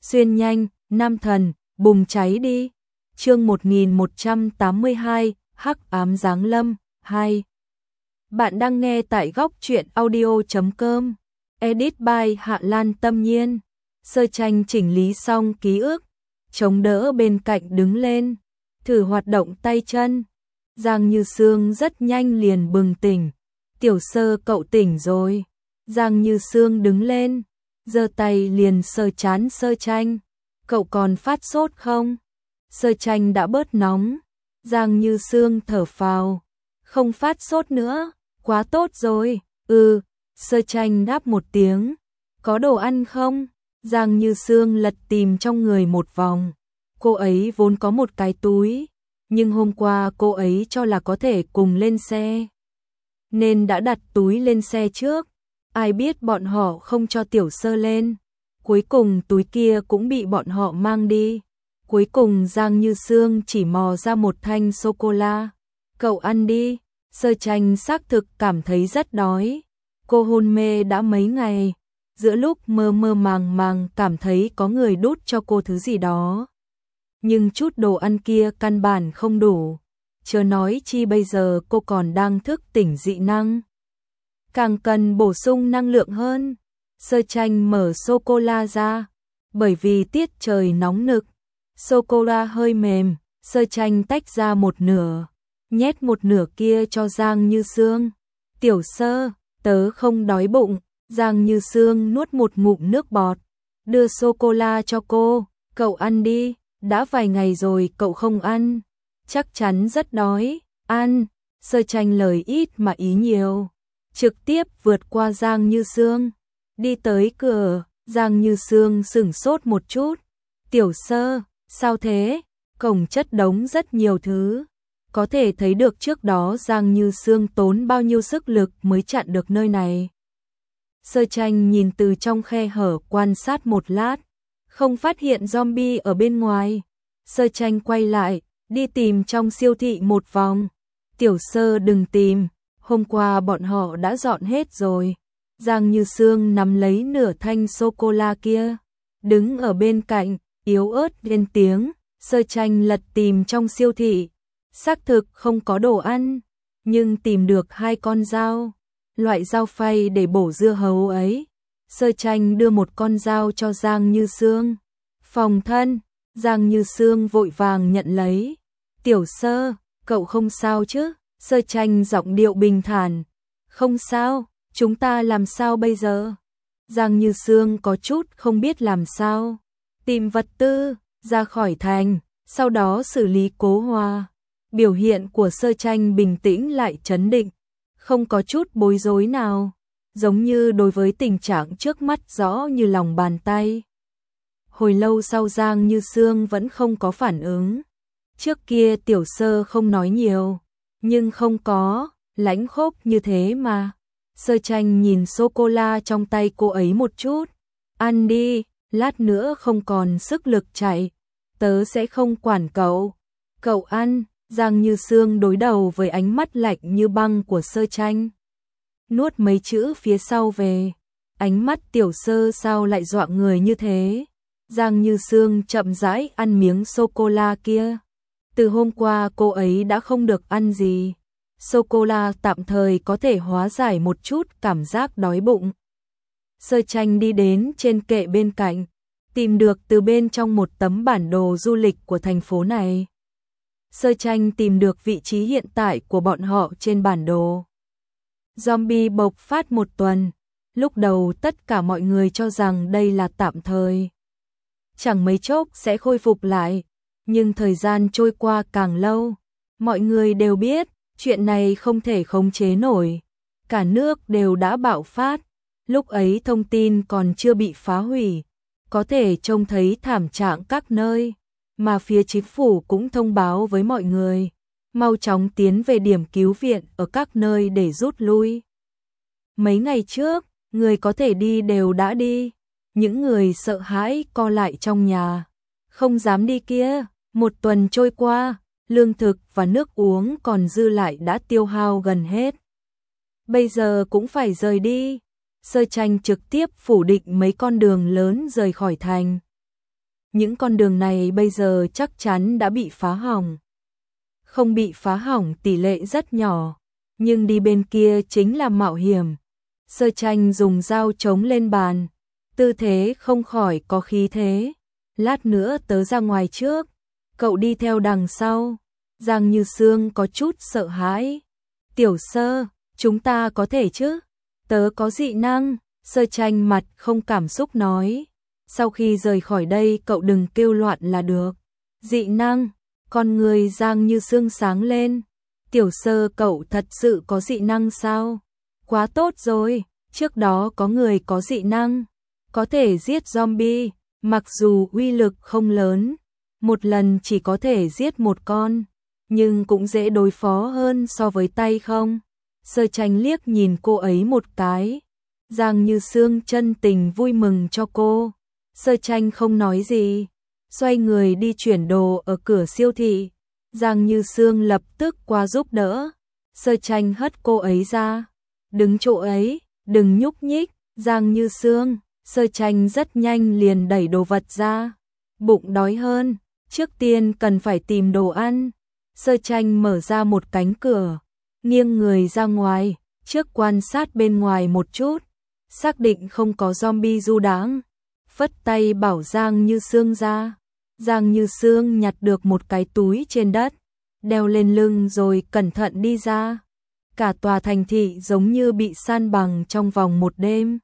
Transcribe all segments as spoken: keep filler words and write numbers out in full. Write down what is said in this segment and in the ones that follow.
xuyên nhanh, nam thần, bùng cháy đi. Chương một nghìn một trăm tám mươi hai, Hắc ám giáng lâm, hai. Bạn đang nghe tại góc truyện audio chấm com. Edit by Hạ Lan Tâm Nhiên. Sơ tranh chỉnh lý xong ký ức, chống đỡ bên cạnh đứng lên, thử hoạt động tay chân. Giang Như Sương rất nhanh liền bừng tỉnh. Tiểu Sơ, cậu tỉnh rồi. Giang Như Sương đứng lên, giơ tay liền sờ trán Sơ tranh. Cậu còn phát sốt không? Sơ tranh đã bớt nóng. Giang Như Sương thở phào. Không phát sốt nữa, quá tốt rồi. Ừ, Sơ tranh đáp một tiếng. Có đồ ăn không? Giang Như Sương lật tìm trong người một vòng. Cô ấy vốn có một cái túi, nhưng hôm qua cô ấy cho là có thể cùng lên xe, nên đã đặt túi lên xe trước. Ai biết bọn họ không cho Tiểu Sơ lên. Cuối cùng túi kia cũng bị bọn họ mang đi. Cuối cùng Giang Như Sương chỉ mò ra một thanh sô-cô-la. Cậu ăn đi. Sơ tranh xác thực cảm thấy rất đói. Cô hôn mê đã mấy ngày. Giữa lúc mơ mơ màng màng cảm thấy có người đút cho cô thứ gì đó. Nhưng chút đồ ăn kia căn bản không đủ. Chớ nói chi bây giờ cô còn đang thức tỉnh dị năng. Càng cần bổ sung năng lượng hơn. Sơ tranh mở sô-cô-la ra. Bởi vì tiết trời nóng nực, sô-cô-la hơi mềm. Sơ tranh tách ra một nửa, nhét một nửa kia cho Giang Như Sương. Tiểu Sơ, tớ không đói bụng. Giang Như Sương nuốt một ngụm nước bọt, đưa sô-cô-la cho cô. Cậu ăn đi, đã vài ngày rồi cậu không ăn, chắc chắn rất đói. Ăn. Sơ tranh lời ít mà ý nhiều, trực tiếp vượt qua Giang Như Sương, đi tới cửa. Giang Như Sương sửng sốt một chút. Tiểu Sơ, sao thế? Cổng chất đống rất nhiều thứ. Có thể thấy được trước đó Giang Như Sương tốn bao nhiêu sức lực mới chặn được nơi này. Sơ tranh nhìn từ trong khe hở quan sát một lát, không phát hiện zombie ở bên ngoài. Sơ tranh quay lại, đi tìm trong siêu thị một vòng. Tiểu Sơ đừng tìm, hôm qua bọn họ đã dọn hết rồi. Giang Như Sương nắm lấy nửa thanh sô-cô-la kia, đứng ở bên cạnh, yếu ớt lên tiếng. Sơ tranh lật tìm trong siêu thị, xác thực không có đồ ăn, nhưng tìm được hai con dao, loại dao phay để bổ dưa hấu ấy. Sơ tranh đưa một con dao cho Giang Như Sương. Phòng thân. Giang Như Sương vội vàng nhận lấy. Tiểu Sơ, cậu không sao chứ? Sơ tranh giọng điệu bình thản. Không sao, chúng ta làm sao bây giờ? Giang Như Sương có chút không biết làm sao. Tìm vật tư, ra khỏi thành, sau đó xử lý Cố Hòa. Biểu hiện của Sơ tranh bình tĩnh lại trấn định, không có chút bối rối nào, giống như đối với tình trạng trước mắt rõ như lòng bàn tay. Hồi lâu sau Giang Như Sương vẫn không có phản ứng. Trước kia Tiểu Sơ không nói nhiều, nhưng không có lãnh khốc như thế mà. Sơ tranh nhìn sô-cô-la trong tay cô ấy một chút. Ăn đi, lát nữa không còn sức lực chạy, tớ sẽ không quản cậu. Cậu ăn. Giang Như Sương đối đầu với ánh mắt lạnh như băng của Sơ tranh, nuốt mấy chữ phía sau về. Ánh mắt Tiểu Sơ sao lại dọa người như thế? Giang Như Sương chậm rãi ăn miếng sô-cô-la kia. Từ hôm qua cô ấy đã không được ăn gì. Sô-cô-la tạm thời có thể hóa giải một chút cảm giác đói bụng. Sơ tranh đi đến trên kệ bên cạnh, tìm được từ bên trong một tấm bản đồ du lịch của thành phố này. Sơ tranh tìm được vị trí hiện tại của bọn họ trên bản đồ. Zombie bộc phát một tuần. Lúc đầu tất cả mọi người cho rằng đây là tạm thời, chẳng mấy chốc sẽ khôi phục lại. Nhưng thời gian trôi qua càng lâu, mọi người đều biết chuyện này không thể khống chế nổi. Cả nước đều đã bạo phát. Lúc ấy thông tin còn chưa bị phá hủy, có thể trông thấy thảm trạng các nơi. Mà phía chính phủ cũng thông báo với mọi người, mau chóng tiến về điểm cứu viện ở các nơi để rút lui. Mấy ngày trước, người có thể đi đều đã đi. Những người sợ hãi co lại trong nhà, không dám đi kia. Một tuần trôi qua, lương thực và nước uống còn dư lại đã tiêu hao gần hết. Bây giờ cũng phải rời đi. Sơ tranh trực tiếp phủ định mấy con đường lớn rời khỏi thành. những con đường này bây giờ chắc chắn đã bị phá hỏng. Không bị phá hỏng tỷ lệ rất nhỏ, nhưng đi bên kia chính là mạo hiểm. Sơ Tranh dùng dao chống lên bàn, tư thế không khỏi có khí thế. Lát nữa tớ ra ngoài trước, cậu đi theo đằng sau. Giang Như Sương có chút sợ hãi. Tiểu Sơ, chúng ta có thể chứ? Tớ có dị năng. Sơ Tranh mặt không cảm xúc nói. Sau khi rời khỏi đây cậu đừng kêu loạn là được. Dị năng, con người Giang Như Sương sáng lên. Tiểu Sơ, cậu thật sự có dị năng sao? Quá tốt rồi, trước đó có người có dị năng, có thể giết zombie, mặc dù uy lực không lớn, một lần chỉ có thể giết một con, nhưng cũng dễ đối phó hơn so với tay không. Sơ Tranh liếc nhìn cô ấy một cái. Giang Như Sương chân tình vui mừng cho cô. Sơ Tranh không nói gì, xoay người đi chuyển đồ ở cửa siêu thị. Giang Như Sương lập tức qua giúp đỡ. Sơ Tranh hất cô ấy ra. Đứng chỗ ấy, đừng nhúc nhích. Giang Như Sương, Sơ Tranh rất nhanh liền đẩy đồ vật ra. Bụng đói hơn, trước tiên cần phải tìm đồ ăn. Sơ Tranh mở ra một cánh cửa, nghiêng người ra ngoài, trước quan sát bên ngoài một chút, xác định không có zombie du đãng, phất tay bảo Giang Như Sương ra. Giang Như Sương nhặt được một cái túi trên đất, đeo lên lưng rồi cẩn thận đi ra. Cả tòa thành thị giống như bị san bằng trong vòng một đêm.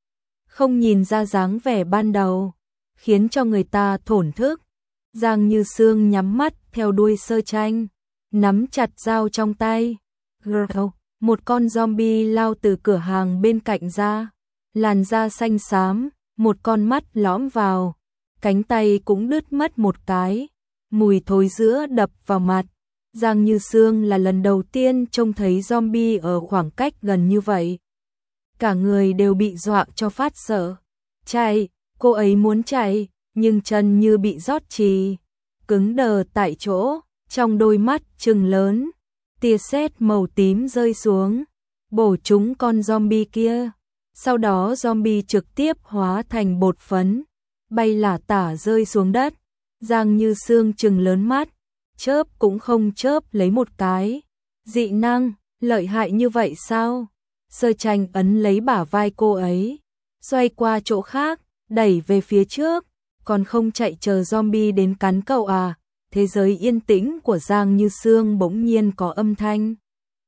Không nhìn ra dáng vẻ ban đầu, khiến cho người ta thổn thức. Giang Như Sương nhắm mắt theo đuôi Sơ Tranh, nắm chặt dao trong tay. Grrrr, một con zombie lao từ cửa hàng bên cạnh ra, làn da xanh xám, một con mắt lõm vào, cánh tay cũng đứt mất một cái, mùi thối rữa đập vào mặt. Giang Như Sương là lần đầu tiên trông thấy zombie ở khoảng cách gần như vậy. Cả người đều bị dọa cho phát sợ. Chạy, cô ấy muốn chạy, nhưng chân như bị rót trì, cứng đờ tại chỗ, trong đôi mắt trừng lớn. Tia sét màu tím rơi xuống, bổ trúng con zombie kia. Sau đó zombie trực tiếp hóa thành bột phấn, bay lả tả rơi xuống đất. Giang Như Sương trừng lớn mắt, chớp cũng không chớp lấy một cái. Dị năng, lợi hại như vậy sao? Sơ Tranh ấn lấy bả vai cô ấy, xoay qua chỗ khác, đẩy về phía trước. Còn không chạy chờ zombie đến cắn cậu à? Thế giới yên tĩnh của Giang Như Sương bỗng nhiên có âm thanh.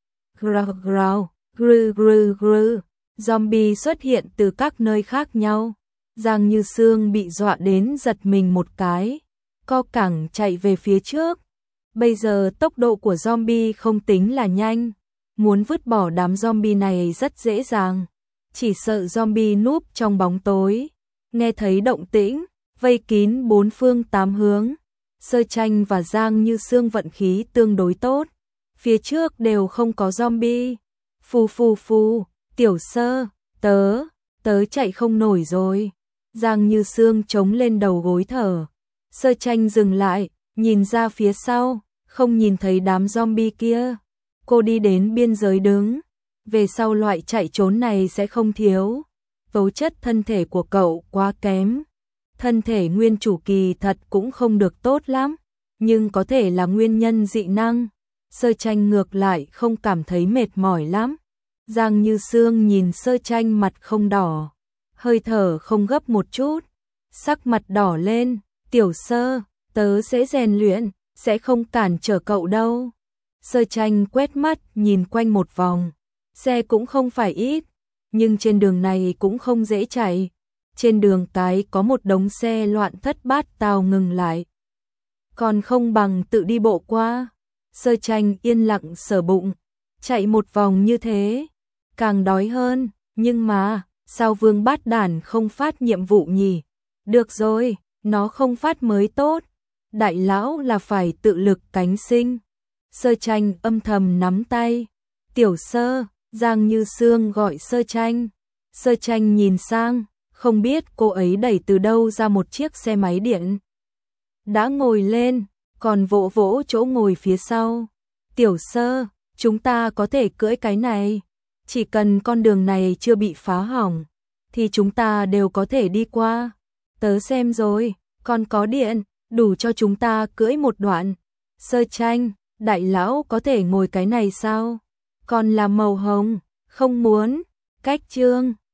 Grau grau, gru gru gru. Zombie xuất hiện từ các nơi khác nhau. Giang Như Sương bị dọa đến giật mình một cái, co cẳng chạy về phía trước. Bây giờ tốc độ của zombie không tính là nhanh, muốn vứt bỏ đám zombie này rất dễ dàng. Chỉ sợ zombie núp trong bóng tối, nghe thấy động tĩnh, vây kín bốn phương tám hướng. Sơ Tranh và Giang Như Sương vận khí tương đối tốt, phía trước đều không có zombie. Phù phù phù, Tiểu Sơ, tớ, tớ chạy không nổi rồi. Giang Như Sương chống lên đầu gối thở. Sơ Tranh dừng lại, nhìn ra phía sau, không nhìn thấy đám zombie kia. Cô đi đến biên giới đứng, về sau loại chạy trốn này sẽ không thiếu. Tố chất thân thể của cậu quá kém. Thân thể nguyên chủ kỳ thật cũng không được tốt lắm, nhưng có thể là nguyên nhân dị năng. Sơ Tranh ngược lại không cảm thấy mệt mỏi lắm. Giang Như Sương nhìn Sơ Tranh mặt không đỏ, hơi thở không gấp một chút, sắc mặt đỏ lên. Tiểu Sơ, tớ sẽ rèn luyện, sẽ không cản trở cậu đâu. Sơ Tranh quét mắt nhìn quanh một vòng, xe cũng không phải ít, nhưng trên đường này cũng không dễ chạy. Trên đường cái có một đống xe loạn thất bát tao ngừng lại, còn không bằng tự đi bộ qua. Sơ Tranh yên lặng sờ bụng, chạy một vòng như thế, càng đói hơn. Nhưng mà, sao Vương Bát Đản không phát nhiệm vụ nhỉ? Được rồi, nó không phát mới tốt. Đại lão là phải tự lực cánh sinh. Sơ Tranh âm thầm nắm tay. Tiểu Sơ, Giang Như Sương gọi Sơ Tranh. Sơ Tranh nhìn sang, không biết cô ấy đẩy từ đâu ra một chiếc xe máy điện. Đã ngồi lên, còn vỗ vỗ chỗ ngồi phía sau. Tiểu Sơ, chúng ta có thể cưỡi cái này. Chỉ cần con đường này chưa bị phá hỏng, thì chúng ta đều có thể đi qua. Tớ xem rồi, Còn có điện, đủ cho chúng ta cưỡi một đoạn. Sơ tranh, đại lão có thể ngồi cái này sao? Còn là màu hồng, không muốn. Cách chương